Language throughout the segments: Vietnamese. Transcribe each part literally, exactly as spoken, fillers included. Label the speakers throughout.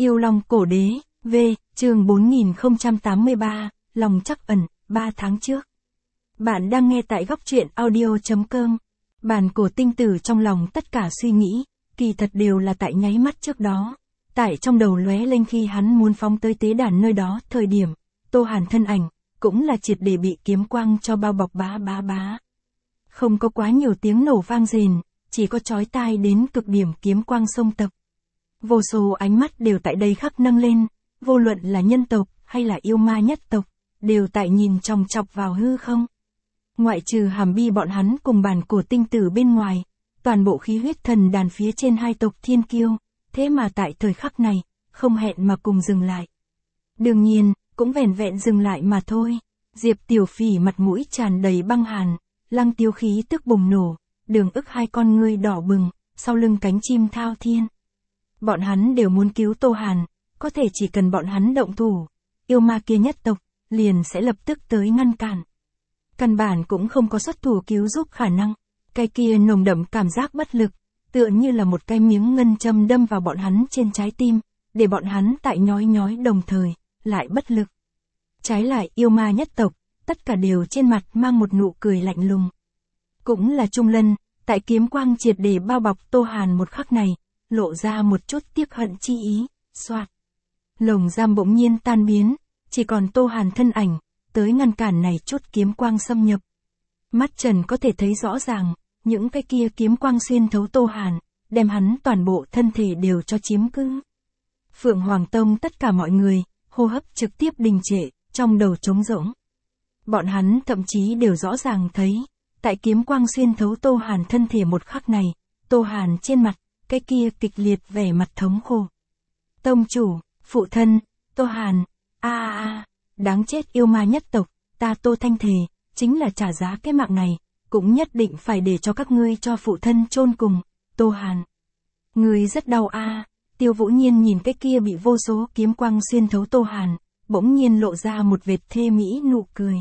Speaker 1: Yêu Long Cổ Đế, V, chương bốn nghìn không trăm tám mươi ba, Lòng Trắc Ẩn, ba tháng trước. Bạn đang nghe tại góc truyện audio.com. Bản cổ tinh tử trong lòng tất cả suy nghĩ, kỳ thật đều là tại nháy mắt trước đó. Tại trong đầu lóe lên khi hắn muốn phóng tới tế đàn nơi đó, thời điểm, Tô Hàn thân ảnh, cũng là triệt để bị kiếm quang cho bao bọc bá bá bá. Không có quá nhiều tiếng nổ vang rền, chỉ có chói tai đến cực điểm kiếm quang xông tập. Vô số ánh mắt đều tại đây khắc nâng lên, vô luận là nhân tộc, hay là yêu ma nhất tộc, đều tại nhìn chòng chọc vào hư không. Ngoại trừ Hàm Bi bọn hắn cùng bản cổ tinh tử bên ngoài, toàn bộ khí huyết thần đàn phía trên hai tộc thiên kiêu, thế mà tại thời khắc này, không hẹn mà cùng dừng lại. Đương nhiên, cũng vẻn vẹn dừng lại mà thôi. Diệp Tiểu Phỉ mặt mũi tràn đầy băng hàn, Lăng Tiêu khí tức bùng nổ, Đường Ức hai con ngươi đỏ bừng, sau lưng cánh chim thao thiên. Bọn hắn đều muốn cứu Tô Hàn, có thể chỉ cần bọn hắn động thủ, yêu ma kia nhất tộc, liền sẽ lập tức tới ngăn cản. Căn bản cũng không có xuất thủ cứu giúp khả năng, cái kia nồng đậm cảm giác bất lực, tựa như là một cái miếng ngân châm đâm vào bọn hắn trên trái tim, để bọn hắn tại nhói nhói đồng thời, lại bất lực. Trái lại yêu ma nhất tộc, tất cả đều trên mặt mang một nụ cười lạnh lùng. Cũng là Trung Lân, tại kiếm quang triệt để bao bọc Tô Hàn một khắc này, lộ ra một chút tiếc hận chi ý, xoạt. Lồng giam bỗng nhiên tan biến, chỉ còn Tô Hàn thân ảnh, tới ngăn cản này chút kiếm quang xâm nhập. Mắt Trần có thể thấy rõ ràng, những cái kia kiếm quang xuyên thấu Tô Hàn, đem hắn toàn bộ thân thể đều cho chiếm cứ. Phượng Hoàng Tông tất cả mọi người, hô hấp trực tiếp đình trệ, trong đầu trống rỗng. Bọn hắn thậm chí đều rõ ràng thấy, tại kiếm quang xuyên thấu Tô Hàn thân thể một khắc này, Tô Hàn trên mặt, cái kia kịch liệt vẻ mặt thống khổ. Tông chủ, phụ thân, Tô Hàn, a a a, đáng chết yêu ma nhất tộc, ta Tô Thanh thề, chính là trả giá cái mạng này, cũng nhất định phải để cho các ngươi cho phụ thân chôn cùng, Tô Hàn. Ngươi rất đau a. À. Tiêu Vũ Nhiên nhìn cái kia bị vô số kiếm quang xuyên thấu Tô Hàn, bỗng nhiên lộ ra một vệt thê mỹ nụ cười.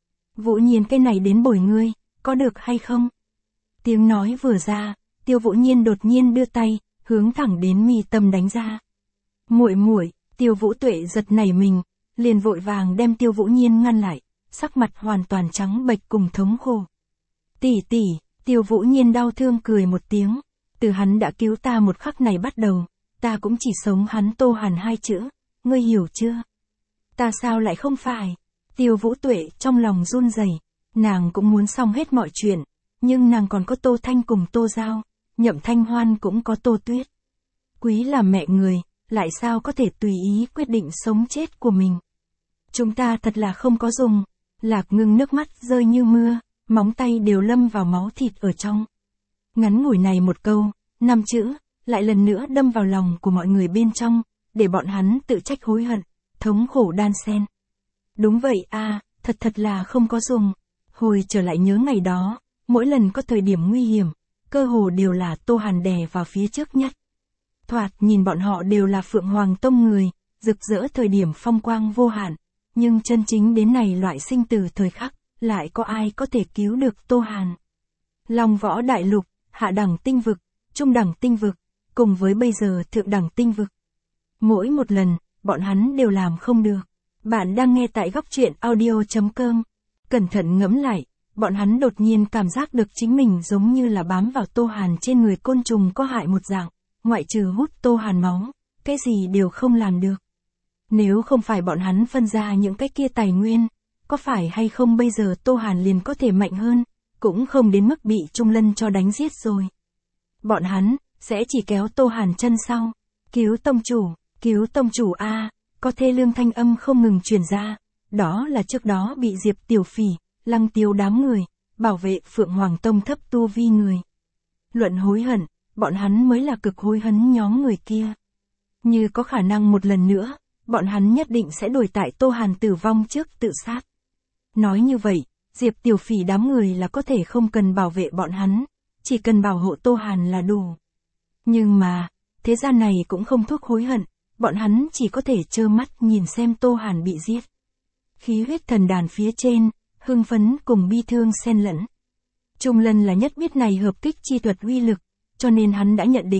Speaker 1: Vũ Nhiên cái này đến bồi ngươi, có được hay không? Tiếng nói vừa ra, Tiêu Vũ Nhiên đột nhiên đưa tay, hướng thẳng đến mi tâm đánh ra. Muội muội, Tiêu Vũ Tuệ giật nảy mình, liền vội vàng đem Tiêu Vũ Nhiên ngăn lại, sắc mặt hoàn toàn trắng bệch cùng thống khổ. Tỷ tỷ, Tiêu Vũ Nhiên đau thương cười một tiếng, từ hắn đã cứu ta một khắc này bắt đầu, ta cũng chỉ sống hắn Tô Hàn hai chữ, ngươi hiểu chưa? Ta sao lại không phải? Tiêu Vũ Tuệ trong lòng run rẩy, nàng cũng muốn xong hết mọi chuyện, nhưng nàng còn có Tô Thanh cùng Tô Giao, Nhậm Thanh Hoan cũng có Tô Tuyết. Quý là mẹ người, lại sao có thể tùy ý quyết định sống chết của mình? Chúng ta thật là không có dùng. Lạc Ngưng nước mắt rơi như mưa, móng tay đều lâm vào máu thịt ở trong. Ngắn ngủi này một câu, năm chữ, lại lần nữa đâm vào lòng của mọi người bên trong, để bọn hắn tự trách hối hận, thống khổ đan xen. Đúng vậy a, à, thật thật là không có dùng. Hồi trở lại nhớ ngày đó, mỗi lần có thời điểm nguy hiểm, cơ hồ đều là Tô Hàn đè vào phía trước nhất. Thoạt nhìn bọn họ đều là Phượng Hoàng Tông người, rực rỡ thời điểm phong quang vô hạn, nhưng chân chính đến này loại sinh tử thời khắc, lại có ai có thể cứu được Tô Hàn? Long Võ Đại Lục, hạ đẳng tinh vực, trung đẳng tinh vực, cùng với bây giờ thượng đẳng tinh vực. Mỗi một lần, bọn hắn đều làm không được. Bạn đang nghe tại góc truyện audio.com. Cẩn thận ngẫm lại, bọn hắn đột nhiên cảm giác được chính mình giống như là bám vào Tô Hàn trên người côn trùng có hại một dạng, ngoại trừ hút Tô Hàn máu, cái gì đều không làm được. Nếu không phải bọn hắn phân ra những cái kia tài nguyên, có phải hay không bây giờ Tô Hàn liền có thể mạnh hơn, cũng không đến mức bị Trung Lân cho đánh giết rồi. Bọn hắn, sẽ chỉ kéo Tô Hàn chân sau. Cứu tông chủ, cứu tông chủ a, à, có thê lương thanh âm không ngừng truyền ra, đó là trước đó bị Diệp Tiểu Phỉ, Lăng Tiêu đám người, bảo vệ Phượng Hoàng Tông thấp tu vi người. Luận hối hận, bọn hắn mới là cực hối hấn nhóm người kia. Như có khả năng một lần nữa, bọn hắn nhất định sẽ đuổi tại Tô Hàn tử vong trước tự sát. Nói như vậy, Diệp Tiểu Phỉ đám người là có thể không cần bảo vệ bọn hắn, chỉ cần bảo hộ Tô Hàn là đủ. Nhưng mà, thế gian này cũng không thuốc hối hận, bọn hắn chỉ có thể trơ mắt nhìn xem Tô Hàn bị giết. Khí huyết thần đàn phía trên, hưng phấn cùng bi thương xen lẫn. Trung Lân là nhất biết này hợp kích chi thuật uy lực, cho nên hắn đã nhận định,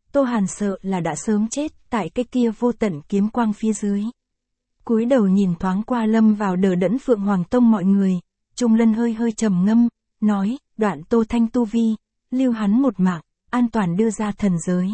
Speaker 1: Tô Hàn sợ là đã sớm chết tại cái kia vô tận kiếm quang phía dưới. Cúi đầu nhìn thoáng qua lâm vào đờ đẫn Phượng Hoàng Tông mọi người, Trung Lân hơi hơi trầm ngâm, nói, đoạn Tô Thanh tu vi, lưu hắn một mạng, an toàn đưa ra thần giới.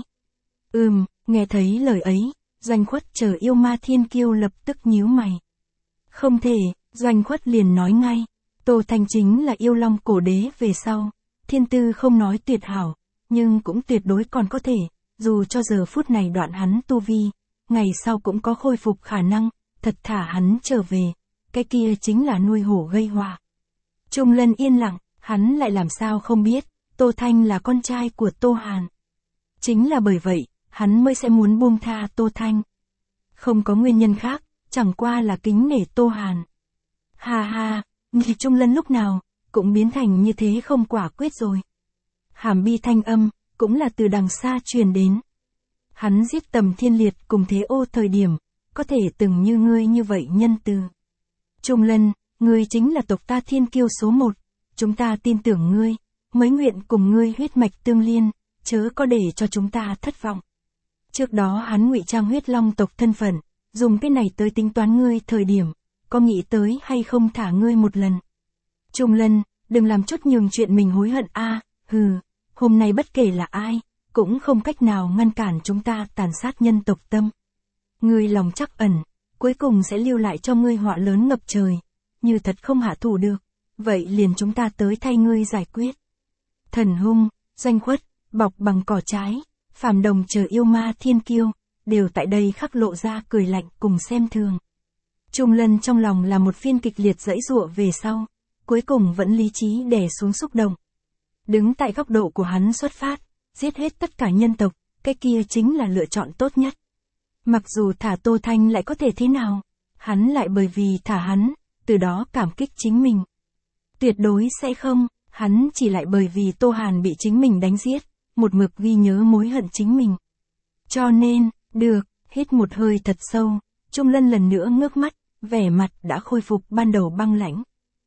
Speaker 1: Ừm, nghe thấy lời ấy, Doanh Khuất chờ yêu ma thiên kiêu lập tức nhíu mày. Không thể, Doanh Khuất liền nói ngay, Tô Thanh chính là yêu long cổ đế về sau, thiên tư không nói tuyệt hảo, nhưng cũng tuyệt đối còn có thể, dù cho giờ phút này đoạn hắn tu vi, ngày sau cũng có khôi phục khả năng, thật thả hắn trở về, cái kia chính là nuôi hổ gây họa. Trung Lân yên lặng, hắn lại làm sao không biết, Tô Thanh là con trai của Tô Hàn. Chính là bởi vậy, hắn mới sẽ muốn buông tha Tô Thanh. Không có nguyên nhân khác, chẳng qua là kính nể Tô Hàn. Ha ha, thì Trung Lân lúc nào, cũng biến thành như thế không quả quyết rồi. Hàm bi thanh âm, cũng là từ đằng xa truyền đến. Hắn giết Tầm Thiên Liệt cùng Thế Ô thời điểm, có thể từng như ngươi như vậy nhân từ. Trung Lân, ngươi chính là tộc ta thiên kiêu số một, chúng ta tin tưởng ngươi, mới nguyện cùng ngươi huyết mạch tương liên, chớ có để cho chúng ta thất vọng. Trước đó hắn ngụy trang huyết long tộc thân phận, dùng cái này tới tính toán ngươi thời điểm, có nghĩ tới hay không thả ngươi một lần. Trung Lân, đừng làm chút nhường chuyện mình hối hận a, hừ, hôm nay bất kể là ai, cũng không cách nào ngăn cản chúng ta tàn sát nhân tộc tâm. Ngươi lòng trắc ẩn, cuối cùng sẽ lưu lại cho ngươi họa lớn ngập trời, như thật không hạ thủ được, vậy liền chúng ta tới thay ngươi giải quyết. Thần Hung, Doanh Khuất, bọc bằng cỏ trái, Phàm Đồng chờ yêu ma thiên kiêu, đều tại đây khắc lộ ra cười lạnh cùng xem thường. Trung Lân trong lòng là một phiên kịch liệt dãy dụa về sau, cuối cùng vẫn lý trí đè xuống xúc động. Đứng tại góc độ của hắn xuất phát, giết hết tất cả nhân tộc, cái kia chính là lựa chọn tốt nhất. Mặc dù thả Tô Thanh lại có thể thế nào, hắn lại bởi vì thả hắn, từ đó cảm kích chính mình. Tuyệt đối sẽ không, hắn chỉ lại bởi vì Tô Hàn bị chính mình đánh giết, một mực ghi nhớ mối hận chính mình. Cho nên, được, hít một hơi thật sâu, Trung Lân lần nữa ngước mắt, vẻ mặt đã khôi phục ban đầu băng lãnh.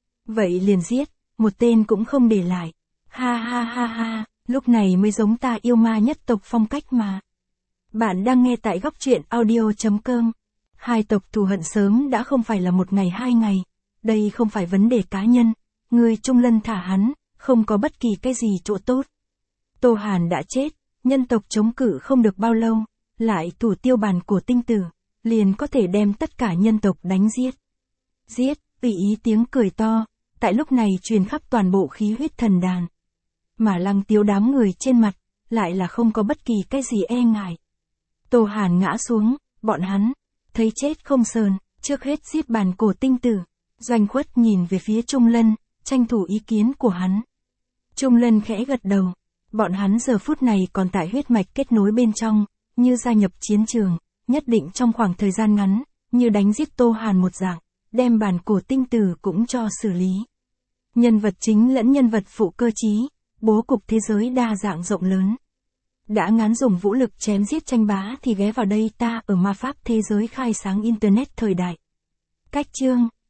Speaker 1: Vậy liền giết, một tên cũng không để lại. Ha ha ha ha, lúc này mới giống ta yêu ma nhất tộc phong cách mà. Bạn đang nghe tại góc truyện audio chấm com. Hai tộc thù hận sớm đã không phải là một ngày hai ngày. Đây không phải vấn đề cá nhân. Người Trung Lân thả hắn, không có bất kỳ cái gì chỗ tốt. Tô Hàn đã chết, nhân tộc chống cự không được bao lâu, lại thủ tiêu bàn của tinh tử, liền có thể đem tất cả nhân tộc đánh giết. Giết, tùy ý tiếng cười to, tại lúc này truyền khắp toàn bộ khí huyết thần đàn. Mà Lăng Tiếu đám người trên mặt, lại là không có bất kỳ cái gì e ngại. Tô Hàn ngã xuống, bọn hắn, thấy chết không sờn, trước hết giết bàn cổ tinh tử. Doanh Khuất nhìn về phía Trung Lân, tranh thủ ý kiến của hắn. Trung Lân khẽ gật đầu, bọn hắn giờ phút này còn tại huyết mạch kết nối bên trong, như gia nhập chiến trường, nhất định trong khoảng thời gian ngắn, như đánh giết Tô Hàn một dạng, đem bàn cổ tinh tử cũng cho xử lý. Nhân vật chính lẫn nhân vật phụ cơ trí, bố cục thế giới đa dạng rộng lớn. Đã ngán dùng vũ lực chém giết tranh bá thì ghé vào đây ta ở ma pháp thế giới khai sáng internet thời đại. Cách chương